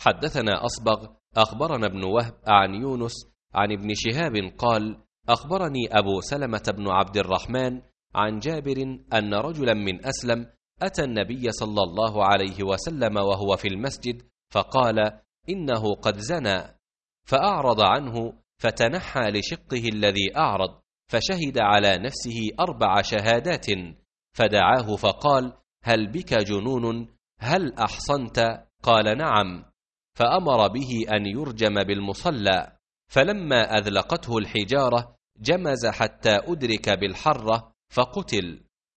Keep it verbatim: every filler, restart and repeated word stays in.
حدثنا أصبغ أخبرنا ابن وهب عن يونس عن ابن شهاب قال أخبرني أبو سلمة بن عبد الرحمن عن جابر أن رجلا من أسلم أتى النبي صلى الله عليه وسلم وهو في المسجد فقال إنه قد زنى، فأعرض عنه فتنحى لشقه الذي أعرض، فشهد على نفسه أربع شهادات، فدعاه فقال هل بك جنون؟ هل أحصنت؟ قال نعم، فأمر به أن يرجم بالمصلى، فلما أذلقته الحجارة جمز حتى أدرك بالحرة فقتل.